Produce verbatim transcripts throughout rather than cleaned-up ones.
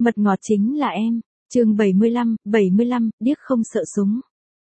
Mật ngọt chính là em. Chương bảy mươi lăm, bảy mươi lăm, điếc không sợ súng.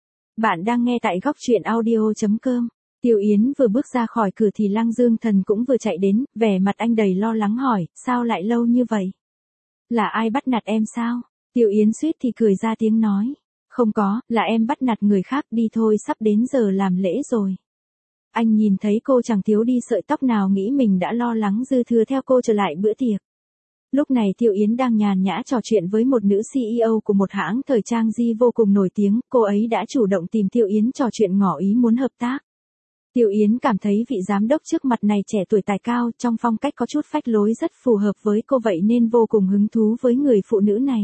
Bạn đang nghe tại góc truyện audio chấm com. Tiêu Yến vừa bước ra khỏi cửa thì Lăng Dương Thần cũng vừa chạy đến, vẻ mặt anh đầy lo lắng hỏi, sao lại lâu như vậy? Là ai bắt nạt em sao? Tiêu Yến suýt thì cười ra tiếng nói. Không có, là em bắt nạt người khác, đi thôi, sắp đến giờ làm lễ rồi. Anh nhìn thấy cô chẳng thiếu đi sợi tóc nào, nghĩ mình đã lo lắng dư thừa theo cô trở lại bữa tiệc. Lúc này Tiêu Yến đang nhàn nhã trò chuyện với một nữ xê e ô của một hãng thời trang Di vô cùng nổi tiếng, cô ấy đã chủ động tìm Tiêu Yến trò chuyện ngỏ ý muốn hợp tác. Tiêu Yến cảm thấy vị giám đốc trước mặt này trẻ tuổi tài cao, trong phong cách có chút phách lối rất phù hợp với cô, vậy nên vô cùng hứng thú với người phụ nữ này.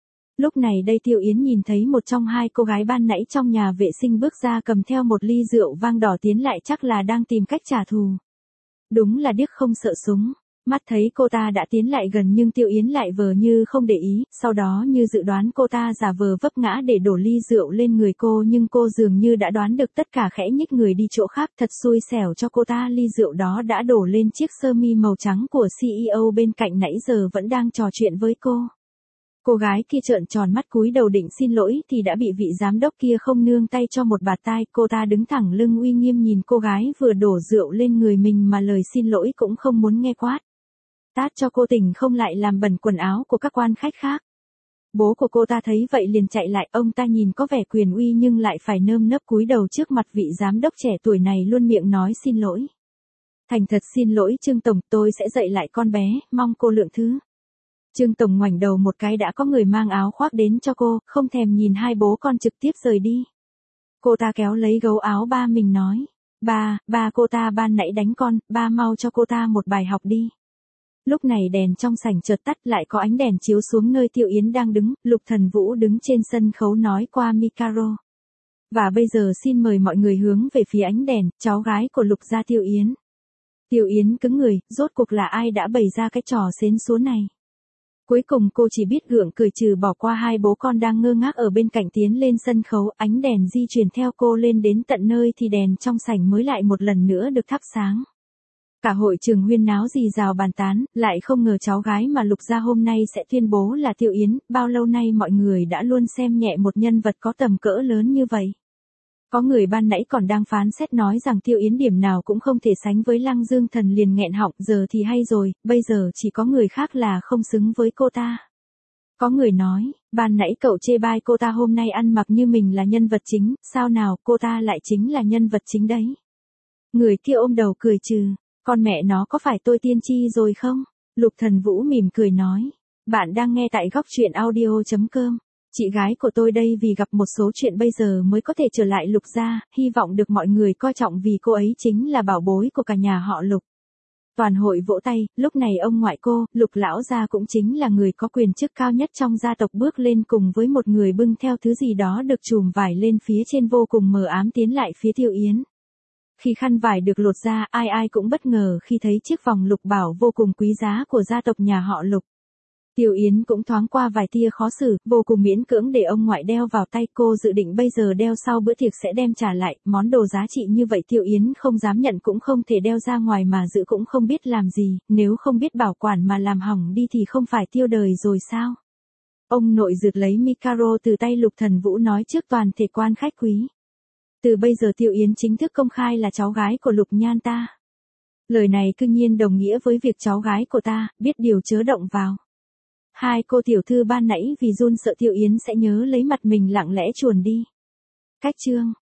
Lúc này đây Tiêu Yến nhìn thấy một trong hai cô gái ban nãy trong nhà vệ sinh bước ra cầm theo một ly rượu vang đỏ tiến lại, chắc là đang tìm cách trả thù. Đúng là điếc không sợ súng. Mắt thấy cô ta đã tiến lại gần nhưng Tiêu Yến lại vờ như không để ý, sau đó như dự đoán cô ta giả vờ vấp ngã để đổ ly rượu lên người cô, nhưng cô dường như đã đoán được tất cả, khẽ nhích người đi chỗ khác, thật xui xẻo cho cô ta, ly rượu đó đã đổ lên chiếc sơ mi màu trắng của xê e ô bên cạnh nãy giờ vẫn đang trò chuyện với cô. Cô gái kia trợn tròn mắt cúi đầu định xin lỗi thì đã bị vị giám đốc kia không nương tay cho một bạt tai, cô ta đứng thẳng lưng uy nghiêm nhìn cô gái vừa đổ rượu lên người mình mà lời xin lỗi cũng không muốn nghe, quát tát cho cô tỉnh không lại làm bẩn quần áo của các quan khách khác. Bố của cô ta thấy vậy liền chạy lại, ông ta nhìn có vẻ quyền uy nhưng lại phải nơm nớp cúi đầu trước mặt vị giám đốc trẻ tuổi này, luôn miệng nói xin lỗi. Thành thật xin lỗi Trương Tổng, tôi sẽ dạy lại con bé, mong cô lượng thứ. Trương Tổng ngoảnh đầu một cái đã có người mang áo khoác đến cho cô, không thèm nhìn hai bố con trực tiếp rời đi. Cô ta kéo lấy gấu áo ba mình nói, ba, ba cô ta ban nãy đánh con, ba mau cho cô ta một bài học đi. Lúc này đèn trong sảnh chợt tắt, lại có ánh đèn chiếu xuống nơi Tiêu Yến đang đứng, Lục Thần Vũ đứng trên sân khấu nói qua micro. Và bây giờ xin mời mọi người hướng về phía ánh đèn, cháu gái của Lục gia Tiêu Yến. Tiêu Yến cứng người, rốt cuộc là ai đã bày ra cái trò xến xúa này? Cuối cùng cô chỉ biết gượng cười, trừ bỏ qua hai bố con đang ngơ ngác ở bên cạnh tiến lên sân khấu, ánh đèn di chuyển theo cô lên đến tận nơi thì đèn trong sảnh mới lại một lần nữa được thắp sáng. Cả hội trường huyên náo rì rào bàn tán, lại không ngờ cháu gái mà Lục gia hôm nay sẽ tuyên bố là Tiêu Yến, bao lâu nay mọi người đã luôn xem nhẹ một nhân vật có tầm cỡ lớn như vậy. Có người ban nãy còn đang phán xét nói rằng Tiêu Yến điểm nào cũng không thể sánh với Lăng Dương Thần, liền nghẹn họng, giờ thì hay rồi, bây giờ chỉ có người khác là không xứng với cô ta. Có người nói, ban nãy cậu chê bai cô ta hôm nay ăn mặc như mình là nhân vật chính, sao nào, cô ta lại chính là nhân vật chính đấy. Người kia ôm đầu cười trừ. Con mẹ nó, có phải tôi tiên tri rồi không? Lục Thần Vũ mỉm cười nói. Bạn đang nghe tại góc truyện audio chấm com. Chị gái của tôi đây vì gặp một số chuyện bây giờ mới có thể trở lại Lục gia, hy vọng được mọi người coi trọng vì cô ấy chính là bảo bối của cả nhà họ Lục. Toàn hội vỗ tay, lúc này ông ngoại cô, Lục lão gia cũng chính là người có quyền chức cao nhất trong gia tộc bước lên cùng với một người bưng theo thứ gì đó được trùm vải lên phía trên vô cùng mờ ám tiến lại phía Tiêu Yến. Khi khăn vải được lột ra, ai ai cũng bất ngờ khi thấy chiếc vòng lục bảo vô cùng quý giá của gia tộc nhà họ Lục. Tiêu Yến cũng thoáng qua vài tia khó xử, vô cùng miễn cưỡng để ông ngoại đeo vào tay, cô dự định bây giờ đeo sau bữa tiệc sẽ đem trả lại, món đồ giá trị như vậy Tiêu Yến không dám nhận cũng không thể đeo ra ngoài mà giữ cũng không biết làm gì, nếu không biết bảo quản mà làm hỏng đi thì không phải tiêu đời rồi sao? Ông nội rượt lấy micro từ tay Lục Thần Vũ nói trước toàn thể quan khách quý. Từ bây giờ Tiêu Yến chính thức công khai là cháu gái của Lục Nhan ta. Lời này cương nhiên đồng nghĩa với việc cháu gái của ta, biết điều chớ động vào. Hai cô tiểu thư ban nãy vì run sợ Tiêu Yến sẽ nhớ lấy mặt mình lặng lẽ chuồn đi. Cách chương.